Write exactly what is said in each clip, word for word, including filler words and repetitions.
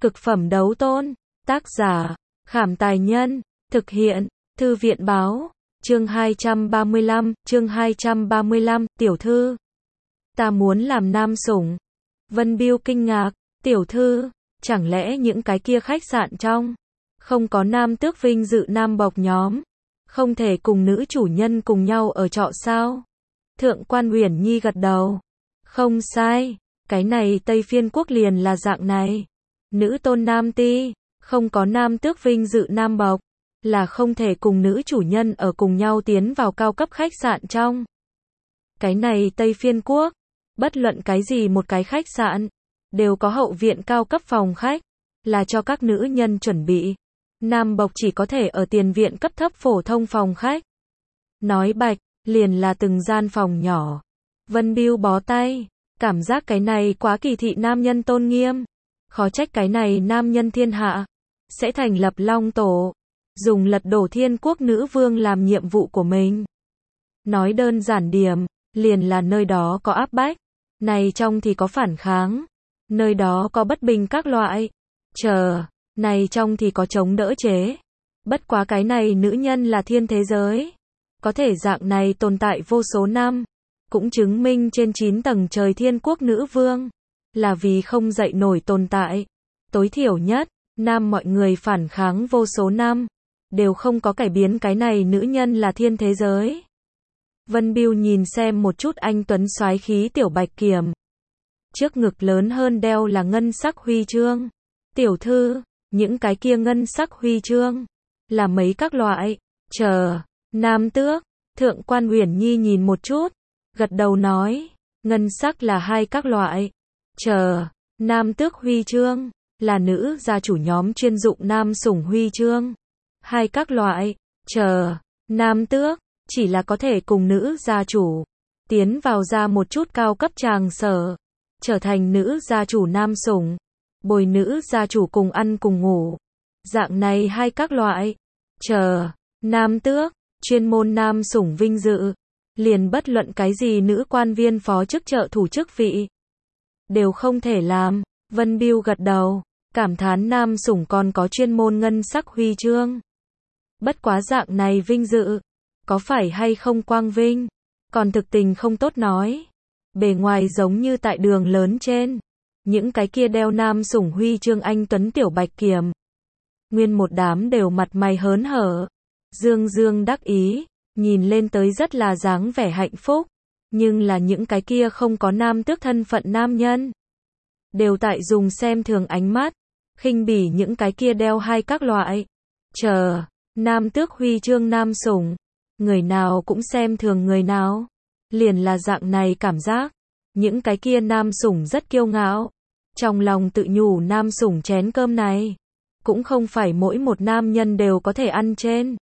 Cực phẩm đấu tôn. Tác giả, Khảm Tài Nhân. Thực hiện, Thư viện Báo. Chương hai trăm ba mươi lăm, chương hai trăm ba mươi lăm, tiểu thư. Ta muốn làm nam sủng. Vân Biêu kinh ngạc, tiểu thư, chẳng lẽ những cái kia khách sạn trong, không có nam tước vinh dự nam bộc nhóm, không thể cùng nữ chủ nhân cùng nhau ở trọ sao? Thượng quan Uyển Nhi gật đầu. Không sai, cái này Tây Phiên quốc liền là dạng này. Nữ tôn nam ti, không có nam tước vinh dự nam bộc, là không thể cùng nữ chủ nhân ở cùng nhau tiến vào cao cấp khách sạn trong. Cái này Tây Phiên quốc, bất luận cái gì một cái khách sạn, đều có hậu viện cao cấp phòng khách, là cho các nữ nhân chuẩn bị. Nam bộc chỉ có thể ở tiền viện cấp thấp phổ thông phòng khách. Nói bạch, liền là từng gian phòng nhỏ. Vân Biêu bó tay, cảm giác cái này quá kỳ thị nam nhân tôn nghiêm. Khó trách cái này nam nhân thiên hạ, sẽ thành lập long tổ, dùng lật đổ thiên quốc nữ vương làm nhiệm vụ của mình. Nói đơn giản điểm, liền là nơi đó có áp bách, này trong thì có phản kháng, nơi đó có bất bình các loại, chờ, này trong thì có chống đỡ chế. Bất quá cái này nữ nhân là thiên thế giới, có thể dạng này tồn tại vô số năm, cũng chứng minh trên chín tầng trời thiên quốc nữ vương, là vì không dậy nổi tồn tại. Tối thiểu nhất, nam mọi người phản kháng vô số năm, đều không có cải biến cái này nữ nhân là thiên thế giới. Vân Biêu nhìn xem một chút anh tuấn soái khí tiểu bạch kiểm. Trước ngực lớn hơn đeo là ngân sắc huy chương. Tiểu thư, những cái kia ngân sắc huy chương, là mấy các loại, chờ, nam tước. Thượng quan Uyển Nhi nhìn một chút, gật đầu nói, ngân sắc là hai các loại, chờ, nam tước huy chương, là nữ gia chủ nhóm chuyên dụng nam sủng huy chương. Hai các loại, chờ, nam tước, chỉ là có thể cùng nữ gia chủ, tiến vào ra một chút cao cấp tràng sở, trở thành nữ gia chủ nam sủng, bồi nữ gia chủ cùng ăn cùng ngủ. Dạng này hai các loại, chờ, nam tước, chuyên môn nam sủng vinh dự, liền bất luận cái gì nữ quan viên phó chức trợ thủ chức vị, đều không thể làm. Vân Biêu gật đầu, cảm thán nam sủng còn có chuyên môn ngân sắc huy chương. Bất quá dạng này vinh dự, có phải hay không quang vinh, còn thực tình không tốt nói. Bề ngoài giống như tại đường lớn trên, những cái kia đeo nam sủng huy chương anh tuấn tiểu bạch kiểm, nguyên một đám đều mặt mày hớn hở, dương dương đắc ý, nhìn lên tới rất là dáng vẻ hạnh phúc. Nhưng là những cái kia không có nam tước thân phận nam nhân, đều tại dùng xem thường ánh mắt, khinh bỉ những cái kia đeo hai các loại, chờ, nam tước huy chương nam sủng. Người nào cũng xem thường người nào, liền là dạng này cảm giác. Những cái kia nam sủng rất kiêu ngạo, trong lòng tự nhủ nam sủng chén cơm này, cũng không phải mỗi một nam nhân đều có thể ăn trên.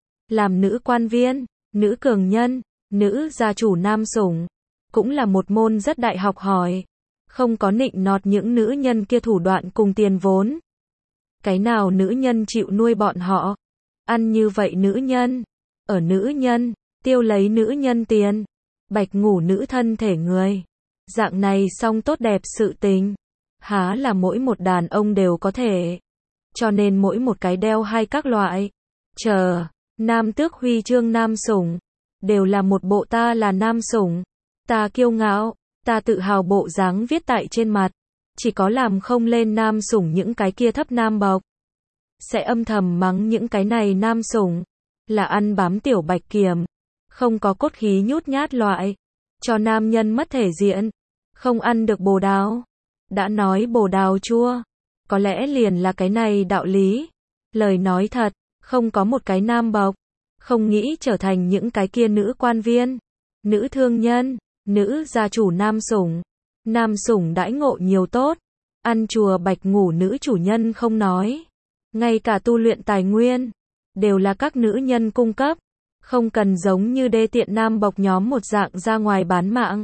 Làm nữ quan viên, nữ cường nhân, nữ gia chủ nam sủng, cũng là một môn rất đại học hỏi, không có nịnh nọt những nữ nhân kia thủ đoạn cùng tiền vốn. Cái nào nữ nhân chịu nuôi bọn họ, ăn như vậy nữ nhân, ở nữ nhân, tiêu lấy nữ nhân tiền, bạch ngủ nữ thân thể người. Dạng này song tốt đẹp sự tình, há là mỗi một đàn ông đều có thể. Cho nên mỗi một cái đeo hai các loại, chờ, nam tước huy chương nam sủng, đều là một bộ ta là nam sủng, ta kiêu ngạo, ta tự hào bộ dáng viết tại trên mặt. Chỉ có làm không lên nam sủng những cái kia thấp nam bộc, sẽ âm thầm mắng những cái này nam sủng, là ăn bám tiểu bạch kiểm, không có cốt khí nhút nhát loại, cho nam nhân mất thể diện, không ăn được bồ đào. Đã nói bồ đào chua, có lẽ liền là cái này đạo lý. Lời nói thật, không có một cái nam bộc, không nghĩ trở thành những cái kia nữ quan viên, nữ thương nhân, nữ gia chủ nam sủng. Nam sủng đãi ngộ nhiều tốt, ăn chùa bạch ngủ nữ chủ nhân không nói, ngay cả tu luyện tài nguyên, đều là các nữ nhân cung cấp, không cần giống như đê tiện nam bộc nhóm một dạng ra ngoài bán mạng.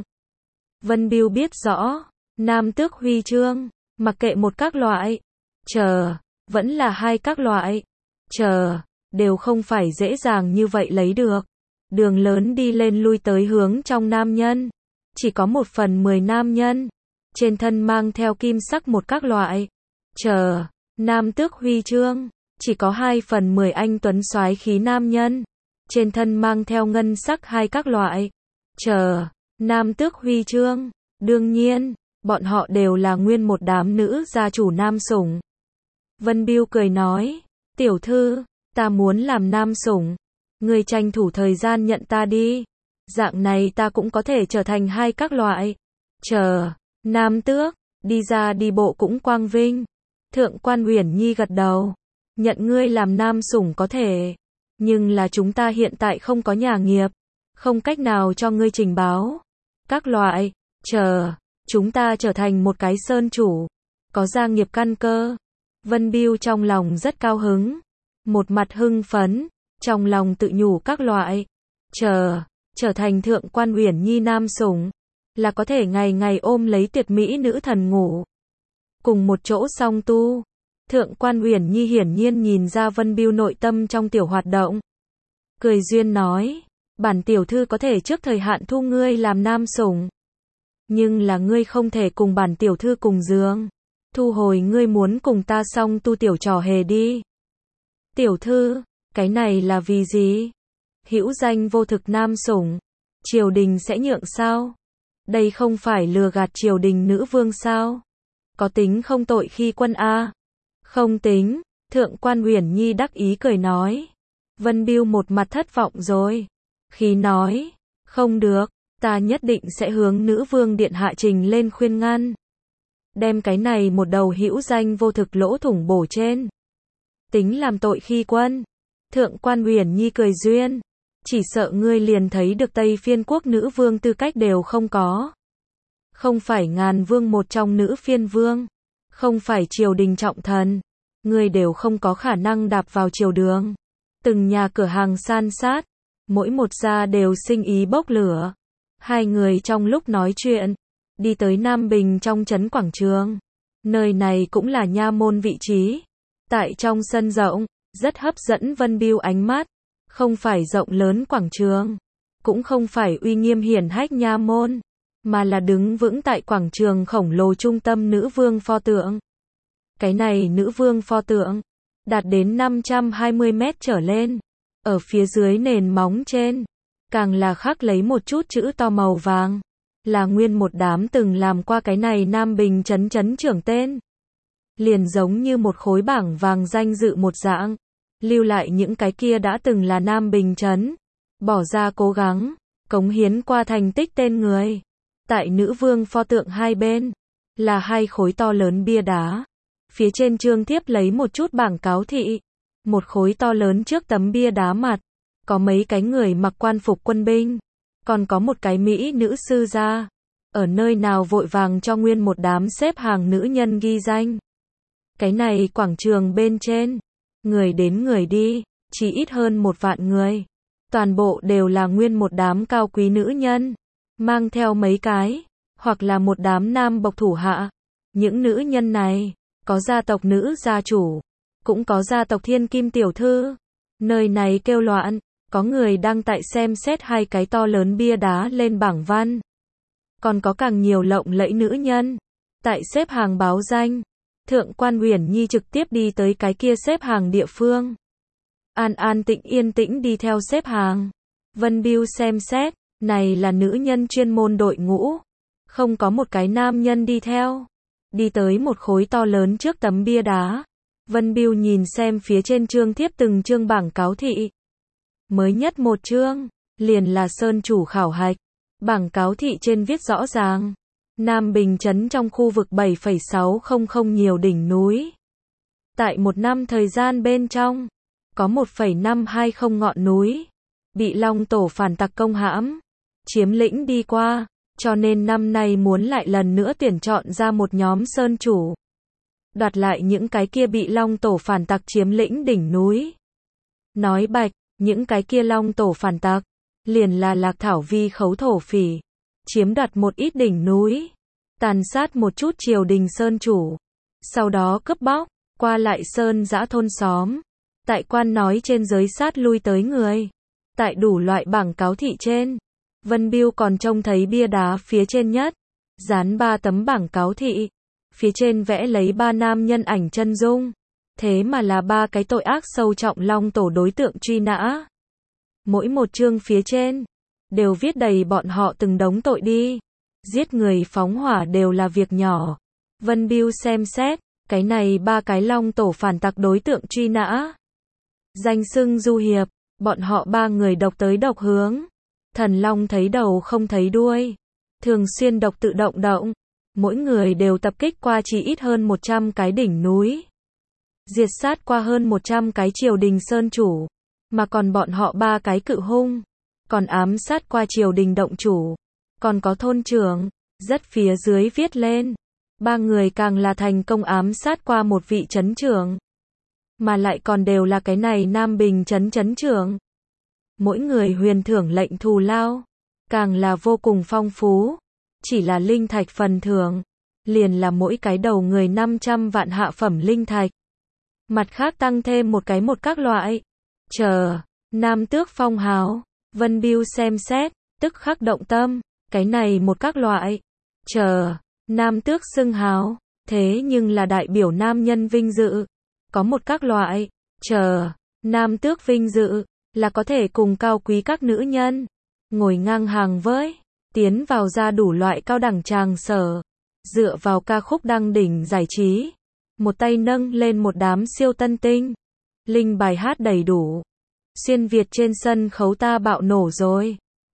Vân Biêu biết rõ, nam tước huy chương, mặc kệ một các loại, chờ, vẫn là hai các loại, chờ, đều không phải dễ dàng như vậy lấy được. Đường lớn đi lên lui tới hướng trong nam nhân, chỉ có một phần mười nam nhân, trên thân mang theo kim sắc một các loại, chờ, nam tước huy chương, chỉ có hai phần mười anh tuấn soái khí nam nhân, trên thân mang theo ngân sắc hai các loại, chờ, nam tước huy chương, đương nhiên, bọn họ đều là nguyên một đám nữ gia chủ nam sủng. Vân Biêu cười nói, tiểu thư, ta muốn làm nam sủng, người tranh thủ thời gian nhận ta đi, dạng này ta cũng có thể trở thành hai các loại, chờ, nam tước, đi ra đi bộ cũng quang vinh. Thượng quan Uyển Nhi gật đầu, nhận ngươi làm nam sủng có thể, nhưng là chúng ta hiện tại không có nhà nghiệp, không cách nào cho ngươi trình báo. Các loại, chờ, chúng ta trở thành một cái sơn chủ, có gia nghiệp căn cơ. Vân Biêu trong lòng rất cao hứng, một mặt hưng phấn, trong lòng tự nhủ các loại, chờ, trở thành thượng quan Uyển Nhi nam sủng, là có thể ngày ngày ôm lấy tuyệt mỹ nữ thần ngủ. Cùng một chỗ song tu, thượng quan Uyển Nhi hiển nhiên nhìn ra Vân Biêu nội tâm trong tiểu hoạt động. Cười duyên nói, bản tiểu thư có thể trước thời hạn thu ngươi làm nam sủng, nhưng là ngươi không thể cùng bản tiểu thư cùng giường, thu hồi ngươi muốn cùng ta song tu tiểu trò hề đi. Tiểu thư, cái này là vì gì? Hữu danh vô thực nam sủng, triều đình sẽ nhượng sao? Đây không phải lừa gạt triều đình nữ vương sao? Có tính không tội khi quân a? Không tính, thượng quan Uyển Nhi đắc ý cười nói. Vân Biêu một mặt thất vọng rồi. Khi nói, không được, ta nhất định sẽ hướng nữ vương điện hạ trình lên khuyên ngăn. Đem cái này một đầu hữu danh vô thực lỗ thủng bổ trên. Tính làm tội khi quân. Thượng quan Uyển Nhi cười duyên. Chỉ sợ ngươi liền thấy được Tây Phiên quốc nữ vương tư cách đều không có. Không phải ngàn vương một trong nữ phiên vương. Không phải triều đình trọng thần. Ngươi đều không có khả năng đạp vào triều đường. Từng nhà cửa hàng san sát. Mỗi một gia đều sinh ý bốc lửa. Hai người trong lúc nói chuyện, đi tới Nam Bình trong trấn quảng trường. Nơi này cũng là nha môn vị trí. Tại trong sân rộng, rất hấp dẫn Vân Biêu ánh mắt. Không phải rộng lớn quảng trường, cũng không phải uy nghiêm hiển hách nha môn, mà là đứng vững tại quảng trường khổng lồ trung tâm nữ vương pho tượng. Cái này nữ vương pho tượng, đạt đến năm trăm hai mươi mét trở lên, ở phía dưới nền móng trên, càng là khắc lấy một chút chữ to màu vàng, là nguyên một đám từng làm qua cái này Nam Bình trấn trấn trưởng tên. Liền giống như một khối bảng vàng danh dự một dạng, lưu lại những cái kia đã từng là Nam Bình trấn, bỏ ra cố gắng, cống hiến qua thành tích tên người. Tại nữ vương pho tượng hai bên, là hai khối to lớn bia đá. Phía trên trương thiếp lấy một chút bảng cáo thị. Một khối to lớn trước tấm bia đá mặt, có mấy cái người mặc quan phục quân binh, còn có một cái mỹ nữ sư gia. Ở nơi nào vội vàng cho nguyên một đám xếp hàng nữ nhân ghi danh. Cái này quảng trường bên trên, người đến người đi, chỉ ít hơn một vạn người. Toàn bộ đều là nguyên một đám cao quý nữ nhân, mang theo mấy cái, hoặc là một đám nam bộc thủ hạ. Những nữ nhân này, có gia tộc nữ gia chủ, cũng có gia tộc thiên kim tiểu thư. Nơi này kêu loạn, có người đang tại xem xét hai cái to lớn bia đá lên bảng văn. Còn có càng nhiều lộng lẫy nữ nhân, tại xếp hàng báo danh. Thượng quan Uyển Nhi trực tiếp đi tới cái kia xếp hàng địa phương. An an tĩnh yên tĩnh đi theo xếp hàng. Vân Biêu xem xét, này là nữ nhân chuyên môn đội ngũ. Không có một cái nam nhân đi theo. Đi tới một khối to lớn trước tấm bia đá. Vân Biêu nhìn xem phía trên chương thiếp từng chương bảng cáo thị. Mới nhất một chương, liền là sơn chủ khảo hạch. Bảng cáo thị trên viết rõ ràng. Nam Bình trấn trong khu vực bảy phẩy sáu không không nhiều đỉnh núi. Tại một năm thời gian bên trong, có một phẩy năm hai không ngọn núi, bị Long Tổ phản tặc công hãm, chiếm lĩnh đi qua, cho nên năm nay muốn lại lần nữa tuyển chọn ra một nhóm sơn chủ. Đoạt lại những cái kia bị Long Tổ phản tặc chiếm lĩnh đỉnh núi. Nói bạch, những cái kia Long Tổ phản tặc, liền là Lạc Thảo Vi khấu thổ phỉ. Chiếm đoạt một ít đỉnh núi, tàn sát một chút triều đình sơn chủ, sau đó cướp bóc, qua lại sơn dã thôn xóm, tại quan nói trên giới sát lui tới người, tại đủ loại bảng cáo thị trên. Vân Biêu còn trông thấy bia đá phía trên nhất, dán ba tấm bảng cáo thị, phía trên vẽ lấy ba nam nhân ảnh chân dung. Thế mà là ba cái tội ác sâu trọng Long Tổ đối tượng truy nã. Mỗi một chương phía trên, đều viết đầy bọn họ từng đống tội đi. Giết người phóng hỏa đều là việc nhỏ. Vân Biêu xem xét, cái này ba cái Long Tổ phản tặc đối tượng truy nã. Danh xưng du hiệp, bọn họ ba người độc tới độc hướng. Thần Long thấy đầu không thấy đuôi. Thường xuyên độc tự động động. Mỗi người đều tập kích qua chỉ ít hơn một trăm cái đỉnh núi. Diệt sát qua hơn một trăm cái triều đình sơn chủ. Mà còn bọn họ ba cái cự hung. Còn ám sát qua triều đình động chủ. Còn có thôn trưởng. Rất phía dưới viết lên. Ba người càng là thành công ám sát qua một vị trấn trưởng. Mà lại còn đều là cái này Nam Bình trấn trấn trưởng. Mỗi người huyền thưởng lệnh thù lao. Càng là vô cùng phong phú. Chỉ là linh thạch phần thưởng. Liền là mỗi cái đầu người năm trăm vạn hạ phẩm linh thạch. Mặt khác tăng thêm một cái một các loại. Chờ, Nam Tước phong hào. Vân Biêu xem xét, tức khắc động tâm. Cái này một các loại. Chờ, Nam Tước xưng hào. Thế nhưng là đại biểu nam nhân vinh dự. Có một các loại. Chờ, Nam Tước vinh dự. Là có thể cùng cao quý các nữ nhân. Ngồi ngang hàng với. Tiến vào ra đủ loại cao đẳng tràng sở. Dựa vào ca khúc đăng đỉnh giải trí. Một tay nâng lên một đám siêu tân tinh. Linh bài hát đầy đủ. Xuyên Việt trên sân khấu ta bạo nổ rồi.